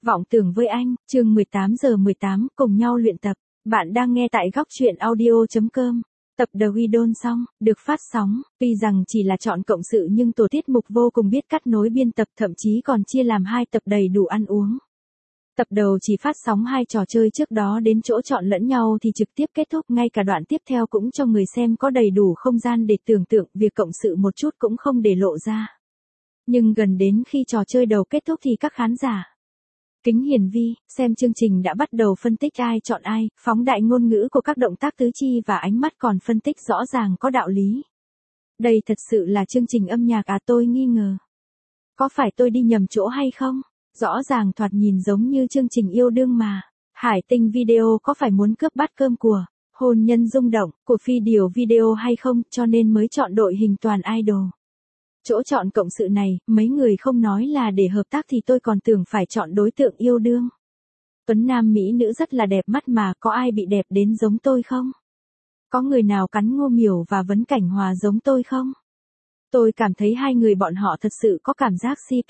Vọng tưởng với anh, chương 18:18, cùng nhau luyện tập. Bạn đang nghe tại góc truyện audio.com. Tập The Idol xong, được phát sóng, tuy rằng chỉ là chọn cộng sự nhưng tổ tiết mục vô cùng biết cắt nối biên tập, thậm chí còn chia làm 2 tập đầy đủ ăn uống. Tập đầu chỉ phát sóng 2 trò chơi trước đó đến chỗ chọn lẫn nhau thì trực tiếp kết thúc, ngay cả đoạn tiếp theo cũng cho người xem có đầy đủ không gian để tưởng tượng, việc cộng sự một chút cũng không để lộ ra. Nhưng gần đến khi trò chơi đầu kết thúc thì các khán giả kính hiển vi, xem chương trình đã bắt đầu phân tích ai chọn ai, phóng đại ngôn ngữ của các động tác tứ chi và ánh mắt còn phân tích rõ ràng có đạo lý. Đây thật sự là chương trình âm nhạc à, tôi nghi ngờ. Có phải tôi đi nhầm chỗ hay không? Rõ ràng thoạt nhìn giống như chương trình yêu đương mà. Hải Tinh Video có phải muốn cướp bát cơm của hôn nhân rung động của Phi Điều Video hay không, cho nên mới chọn đội hình toàn idol. Chỗ chọn cộng sự này, mấy người không nói là để hợp tác thì tôi còn tưởng phải chọn đối tượng yêu đương. Tuấn nam mỹ nữ rất là đẹp mắt mà, có ai bị đẹp đến giống tôi không? Có người nào cắn Ngô Miểu và Vấn Cảnh Hòa giống tôi không? Tôi cảm thấy hai người bọn họ thật sự có cảm giác CP.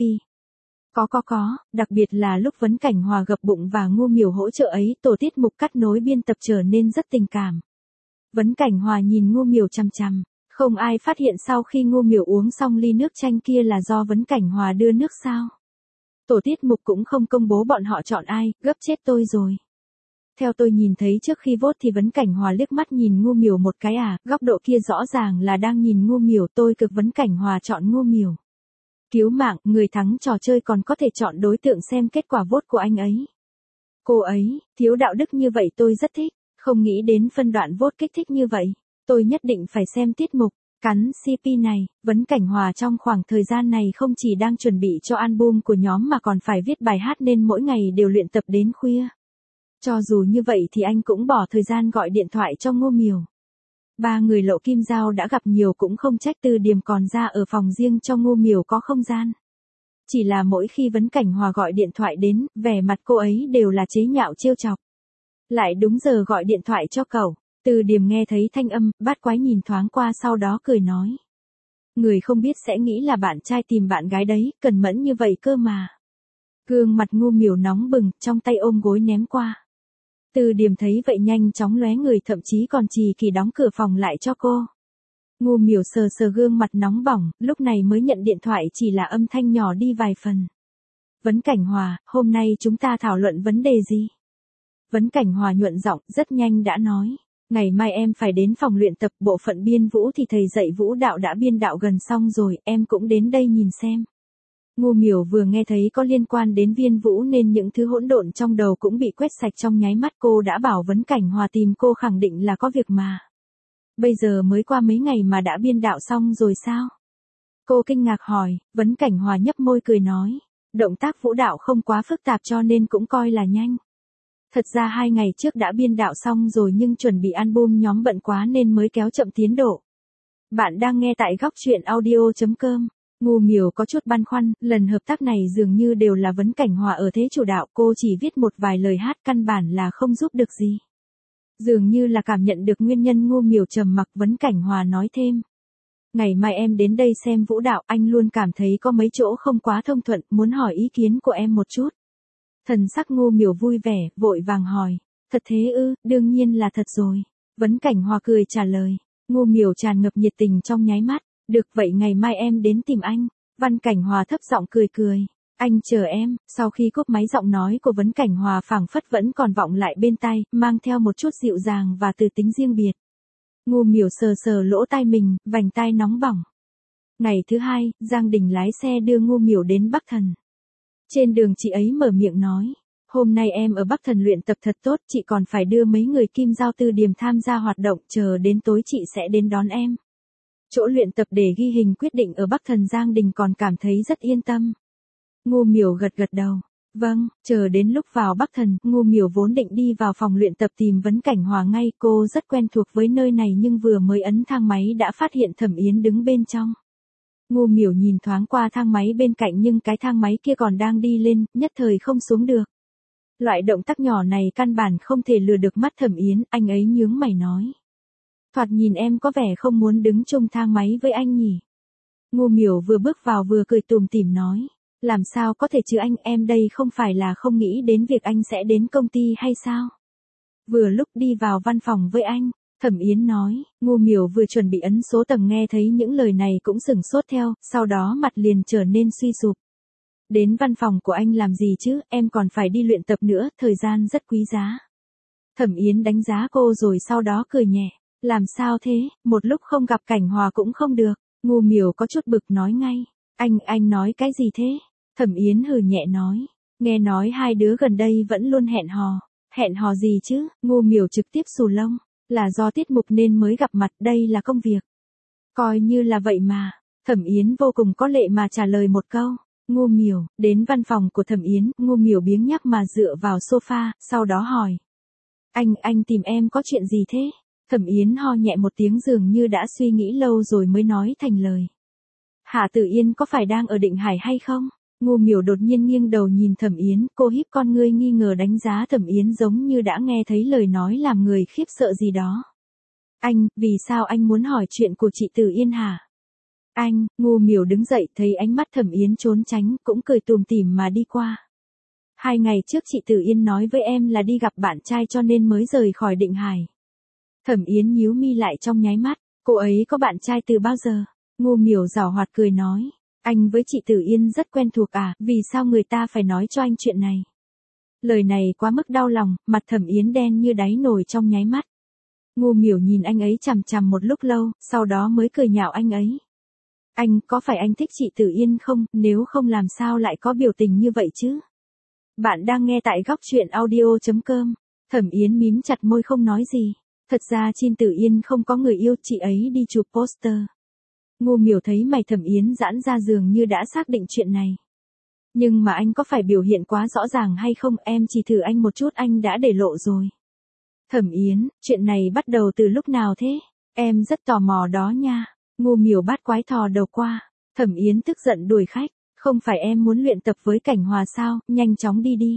Có, đặc biệt là lúc Vấn Cảnh Hòa gập bụng và Ngô Miểu hỗ trợ ấy, tổ tiết mục cắt nối biên tập trở nên rất tình cảm. Vấn Cảnh Hòa nhìn Ngô Miểu chằm chằm. Không ai phát hiện sau khi Ngô Miểu uống xong ly nước chanh kia là do Vấn Cảnh Hòa đưa nước sao? Tổ tiết mục cũng không công bố bọn họ chọn ai, gấp chết tôi rồi. Theo tôi nhìn thấy trước khi vote thì Vấn Cảnh Hòa liếc mắt nhìn Ngô Miểu một cái à, góc độ kia rõ ràng là đang nhìn Ngô Miểu, tôi cực Vấn Cảnh Hòa chọn Ngô Miểu. Cứu mạng, người thắng trò chơi còn có thể chọn đối tượng xem kết quả vote của anh ấy. Cô ấy, thiếu đạo đức như vậy tôi rất thích, không nghĩ đến phân đoạn vote kích thích như vậy. Tôi nhất định phải xem tiết mục, cắn CP này. Vấn Cảnh Hòa trong khoảng thời gian này không chỉ đang chuẩn bị cho album của nhóm mà còn phải viết bài hát nên mỗi ngày đều luyện tập đến khuya. Cho dù như vậy thì anh cũng bỏ thời gian gọi điện thoại cho Ngô Miểu. Ba người Lộ Kim Dao đã gặp nhiều cũng không trách Từ Điềm còn ra ở phòng riêng cho Ngô Miểu có không gian. Chỉ là mỗi khi Vấn Cảnh Hòa gọi điện thoại đến, vẻ mặt cô ấy đều là chế nhạo trêu chọc. Lại đúng giờ gọi điện thoại cho cậu. Từ Điềm nghe thấy thanh âm, bát quái nhìn thoáng qua sau đó cười nói. Người không biết sẽ nghĩ là bạn trai tìm bạn gái đấy, cẩn mẫn như vậy cơ mà. Gương mặt Ngô Miểu nóng bừng, trong tay ôm gối ném qua. Từ Điềm thấy vậy nhanh chóng lóe người, thậm chí còn chỉ kỳ đóng cửa phòng lại cho cô. Ngô Miểu sờ sờ gương mặt nóng bỏng, lúc này mới nhận điện thoại, chỉ là âm thanh nhỏ đi vài phần. Vấn Cảnh Hòa, hôm nay chúng ta thảo luận vấn đề gì? Vấn Cảnh Hòa nhuận giọng, rất nhanh đã nói. Ngày mai em phải đến phòng luyện tập bộ phận biên vũ thì thầy dạy vũ đạo đã biên đạo gần xong rồi, em cũng đến đây nhìn xem. Ngô Miểu vừa nghe thấy có liên quan đến biên vũ nên những thứ hỗn độn trong đầu cũng bị quét sạch trong nháy mắt. Cô đã bảo Vấn Cảnh Hòa tìm cô khẳng định là có việc mà. Bây giờ mới qua mấy ngày mà đã biên đạo xong rồi sao? Cô kinh ngạc hỏi, Vấn Cảnh Hòa nhấp môi cười nói. Động tác vũ đạo không quá phức tạp cho nên cũng coi là nhanh. Thật ra 2 ngày trước đã biên đạo xong rồi nhưng chuẩn bị album nhóm bận quá nên mới kéo chậm tiến độ. Bạn đang nghe tại góc truyện audio.com. Ngô Miểu có chút băn khoăn, lần hợp tác này dường như đều là Vấn Cảnh Hòa ở thế chủ đạo, cô chỉ viết một vài lời hát căn bản là không giúp được gì. Dường như là cảm nhận được nguyên nhân Ngô Miểu trầm mặc, Vấn Cảnh Hòa nói thêm. Ngày mai em đến đây xem vũ đạo, anh luôn cảm thấy có mấy chỗ không quá thông thuận, muốn hỏi ý kiến của em một chút. Thần sắc Ngô Miểu vui vẻ, vội vàng hỏi. Thật thế ư, đương nhiên là thật rồi. Vấn Cảnh Hòa cười trả lời. Ngô Miểu tràn ngập nhiệt tình trong nháy mắt. Được vậy ngày mai em đến tìm anh. Văn Cảnh Hòa thấp giọng cười cười. Anh chờ em. Sau khi cúp máy, giọng nói của Vấn Cảnh Hòa phảng phất vẫn còn vọng lại bên tai, mang theo một chút dịu dàng và từ tính riêng biệt. Ngô Miểu sờ sờ lỗ tai mình, vành tai nóng bỏng. Ngày thứ 2, Giang Đình lái xe đưa Ngô Miểu đến Bắc Thần. Trên đường chị ấy mở miệng nói, hôm nay em ở Bắc Thần luyện tập thật tốt, chị còn phải đưa mấy người Kim Dao Từ Điềm tham gia hoạt động, chờ đến tối chị sẽ đến đón em. Chỗ luyện tập để ghi hình quyết định ở Bắc Thần. Giang Đình còn cảm thấy rất yên tâm. Ngô Miểu gật gật đầu. Vâng, chờ đến lúc vào Bắc Thần, Ngô Miểu vốn định đi vào phòng luyện tập tìm Vấn Cảnh Hòa ngay, cô rất quen thuộc với nơi này nhưng vừa mới ấn thang máy đã phát hiện Thẩm Yến đứng bên trong. Ngô Miểu nhìn thoáng qua thang máy bên cạnh nhưng cái thang máy kia còn đang đi lên, nhất thời không xuống được. Loại động tác nhỏ này căn bản không thể lừa được mắt Thẩm Yến, anh ấy nhướng mày nói. Thoạt nhìn em có vẻ không muốn đứng chung thang máy với anh nhỉ. Ngô Miểu vừa bước vào vừa cười tủm tỉm nói. Làm sao có thể chứ anh, em đây không phải là không nghĩ đến việc anh sẽ đến công ty hay sao? Vừa lúc đi vào văn phòng với anh, Thẩm Yến nói, Ngô Miểu vừa chuẩn bị ấn số tầng nghe thấy những lời này cũng sửng sốt theo, sau đó mặt liền trở nên suy sụp. Đến văn phòng của anh làm gì chứ, em còn phải đi luyện tập nữa, thời gian rất quý giá. Thẩm Yến đánh giá cô rồi sau đó cười nhẹ, làm sao thế, một lúc không gặp Cảnh Hòa cũng không được. Ngô Miểu có chút bực nói ngay, anh nói cái gì thế? Thẩm Yến hừ nhẹ nói, nghe nói hai đứa gần đây vẫn luôn hẹn hò gì chứ? Ngô Miểu trực tiếp xù lông, là do tiết mục nên mới gặp mặt, đây là công việc. Coi như là vậy mà. Thẩm Yến vô cùng có lệ mà trả lời một câu. Ngô Miểu, đến văn phòng của Thẩm Yến, Ngô Miểu biếng nhác mà dựa vào sofa, sau đó hỏi. Anh tìm em có chuyện gì thế? Thẩm Yến ho nhẹ một tiếng dường như đã suy nghĩ lâu rồi mới nói thành lời. Hạ Tử Yên có phải đang ở Định Hải hay không? Ngô Miểu đột nhiên nghiêng đầu nhìn Thẩm Yến, cô híp con ngươi nghi ngờ đánh giá Thẩm Yến giống như đã nghe thấy lời nói làm người khiếp sợ gì đó. Vì sao anh muốn hỏi chuyện của chị Tử Yên hả? Ngô Miểu đứng dậy thấy ánh mắt Thẩm Yến trốn tránh, cũng cười tủm tỉm mà đi qua. 2 ngày trước chị Tử Yên nói với em là đi gặp bạn trai cho nên mới rời khỏi Định Hải. Thẩm Yến nhíu mi lại trong nháy mắt, cô ấy có bạn trai từ bao giờ? Ngô Miểu giảo hoạt cười nói, anh với chị Tử Yên rất quen thuộc à, vì sao người ta phải nói cho anh chuyện này? Lời này quá mức đau lòng, mặt Thẩm Yến đen như đáy nồi trong nháy mắt. Ngô Miểu nhìn anh ấy chằm chằm một lúc lâu, sau đó mới cười nhạo anh ấy. Có phải anh thích chị Tử Yên không, nếu không làm sao lại có biểu tình như vậy chứ? Bạn đang nghe tại góc truyện audio.com. Thẩm Yến mím chặt môi không nói gì. Thật ra Chin Tử Yên không có người yêu, chị ấy đi chụp poster. Ngô Miểu thấy mày Thẩm Yến giãn ra dường như đã xác định chuyện này. Nhưng mà anh có phải biểu hiện quá rõ ràng hay không, em chỉ thử anh một chút anh đã để lộ rồi. Thẩm Yến, chuyện này bắt đầu từ lúc nào thế? Em rất tò mò đó nha. Ngô Miểu bát quái thò đầu qua. Thẩm Yến tức giận đuổi khách. Không phải em muốn luyện tập với Cảnh Hòa sao, nhanh chóng đi đi.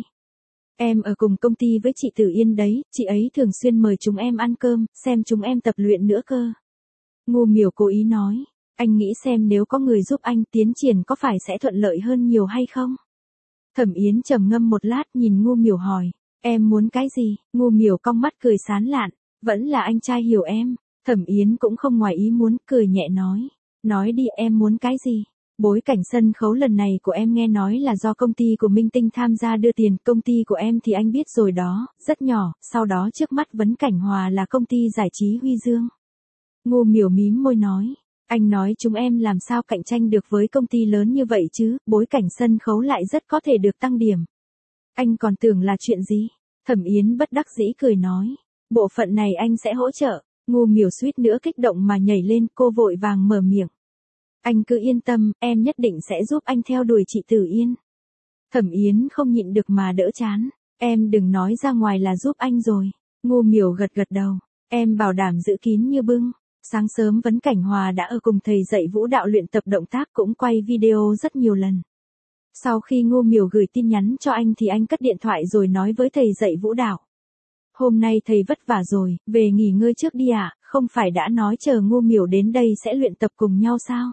Em ở cùng công ty với chị Tử Yên đấy, chị ấy thường xuyên mời chúng em ăn cơm, xem chúng em tập luyện nữa cơ. Ngô Miểu cố ý nói, anh nghĩ xem nếu có người giúp anh tiến triển có phải sẽ thuận lợi hơn nhiều hay không? Thẩm Yến trầm ngâm một lát nhìn Ngô Miểu hỏi, em muốn cái gì? Ngô Miểu cong mắt cười sán lạn, vẫn là anh trai hiểu em. Thẩm Yến cũng không ngoài ý muốn, cười nhẹ nói đi em muốn cái gì? Bối cảnh sân khấu lần này của em nghe nói là do công ty của Minh Tinh tham gia đưa tiền, công ty của em thì anh biết rồi đó, rất nhỏ, sau đó trước mắt vấn Cảnh Hòa là công ty giải trí Huy Dương. Ngô Miểu mím môi nói, anh nói chúng em làm sao cạnh tranh được với công ty lớn như vậy chứ, bối cảnh sân khấu lại rất có thể được tăng điểm. Anh còn tưởng là chuyện gì? Thẩm Yến bất đắc dĩ cười nói, bộ phận này anh sẽ hỗ trợ. Ngô Miểu suýt nữa kích động mà nhảy lên, cô vội vàng mở miệng. Anh cứ yên tâm, em nhất định sẽ giúp anh theo đuổi chị Tử Yên. Thẩm Yến không nhịn được mà đỡ chán. Em đừng nói ra ngoài là giúp anh rồi. Ngô Miểu gật gật đầu. Em bảo đảm giữ kín như bưng. Sáng sớm vấn Cảnh Hòa đã ở cùng thầy dạy vũ đạo luyện tập động tác, cũng quay video rất nhiều lần. Sau khi Ngô Miểu gửi tin nhắn cho anh thì anh cất điện thoại rồi nói với thầy dạy vũ đạo. Hôm nay thầy vất vả rồi, về nghỉ ngơi trước đi ạ, không phải đã nói chờ Ngô Miểu đến đây sẽ luyện tập cùng nhau sao?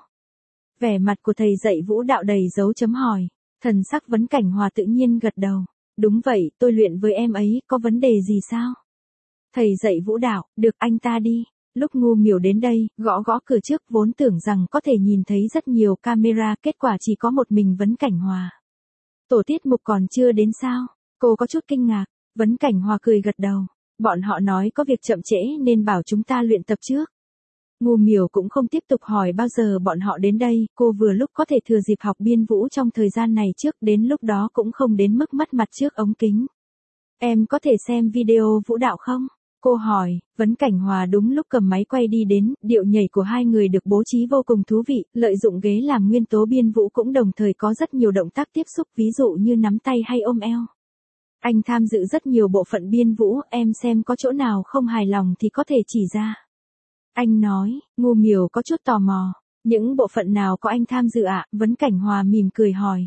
Vẻ mặt của thầy dạy vũ đạo đầy dấu chấm hỏi, thần sắc vấn Cảnh Hòa tự nhiên gật đầu. Đúng vậy, tôi luyện với em ấy, có vấn đề gì sao? Thầy dạy vũ đạo, được anh ta đi. Lúc Ngô Miểu đến đây, gõ gõ cửa trước, vốn tưởng rằng có thể nhìn thấy rất nhiều camera, kết quả chỉ có một mình vấn Cảnh Hòa. Tổ tiết mục còn chưa đến sao? Cô có chút kinh ngạc. Vấn Cảnh Hòa cười gật đầu. Bọn họ nói có việc chậm trễ nên bảo chúng ta luyện tập trước. Ngô Miểu cũng không tiếp tục hỏi bao giờ bọn họ đến đây, cô vừa lúc có thể thừa dịp học biên vũ trong thời gian này trước, đến lúc đó cũng không đến mức mất mặt trước ống kính. Em có thể xem video vũ đạo không? Cô hỏi. Vấn Cảnh Hòa đúng lúc cầm máy quay đi đến, điệu nhảy của hai người được bố trí vô cùng thú vị, lợi dụng ghế làm nguyên tố biên vũ cũng đồng thời có rất nhiều động tác tiếp xúc, ví dụ như nắm tay hay ôm eo. Anh tham dự rất nhiều bộ phận biên vũ, em xem có chỗ nào không hài lòng thì có thể chỉ ra. Anh nói. Ngô Miểu có chút tò mò. Những bộ phận nào có anh tham dự ạ? Vấn Cảnh Hòa mỉm cười hỏi.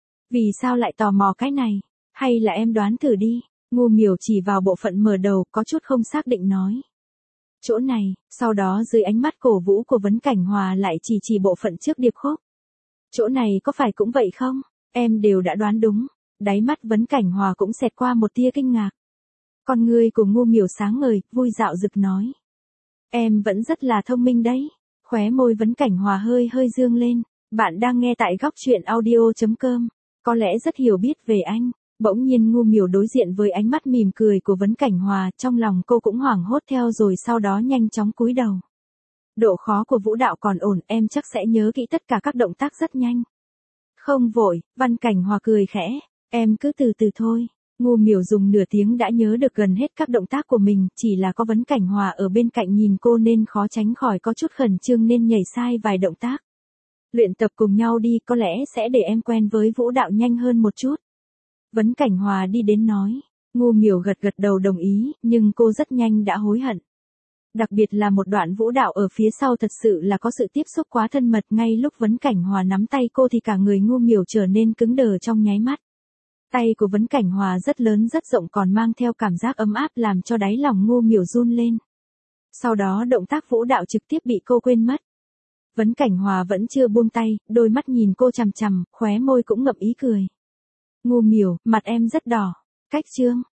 Vì sao lại tò mò cái này? Hay là em đoán thử đi? Ngô Miểu chỉ vào bộ phận mở đầu, có chút không xác định nói. Chỗ này, sau đó dưới ánh mắt cổ vũ của Vấn Cảnh Hòa lại chỉ bộ phận trước điệp khúc. Chỗ này có phải cũng vậy không? Em đều đã đoán đúng. Đáy mắt Vấn Cảnh Hòa cũng xẹt qua một tia kinh ngạc. Con ngươi của Ngô Miểu sáng ngời, vui dạo rực nói. Em vẫn rất là thông minh đấy. Khóe môi Vấn Cảnh Hòa hơi hơi dương lên. Bạn đang nghe tại góc chuyện audio.com. Có lẽ rất hiểu biết về anh. Bỗng nhiên Ngô Miểu đối diện với ánh mắt mỉm cười của Vấn Cảnh Hòa, trong lòng cô cũng hoảng hốt theo rồi sau đó nhanh chóng cúi đầu. Độ khó của vũ đạo còn ổn, em chắc sẽ nhớ kỹ tất cả các động tác rất nhanh. Không vội, Văn Cảnh Hòa cười khẽ, em cứ từ từ thôi. Ngô Miểu dùng nửa tiếng đã nhớ được gần hết các động tác của mình, chỉ là có Vấn Cảnh Hòa ở bên cạnh nhìn cô nên khó tránh khỏi có chút khẩn trương nên nhảy sai vài động tác. Luyện tập cùng nhau đi, có lẽ sẽ để em quen với vũ đạo nhanh hơn một chút. Vấn Cảnh Hòa đi đến nói. Ngô Miểu gật gật đầu đồng ý, nhưng cô rất nhanh đã hối hận. Đặc biệt là một đoạn vũ đạo ở phía sau thật sự là có sự tiếp xúc quá thân mật, ngay lúc Vấn Cảnh Hòa nắm tay cô thì cả người Ngô Miểu trở nên cứng đờ trong nháy mắt. Tay của Vấn Cảnh Hòa rất lớn rất rộng còn mang theo cảm giác ấm áp làm cho đáy lòng Ngô Miểu run lên. Sau đó động tác vũ đạo trực tiếp bị cô quên mất. Vấn Cảnh Hòa vẫn chưa buông tay, đôi mắt nhìn cô chằm chằm, khóe môi cũng ngậm ý cười. Ngô Miểu, mặt em rất đỏ. Cách chương.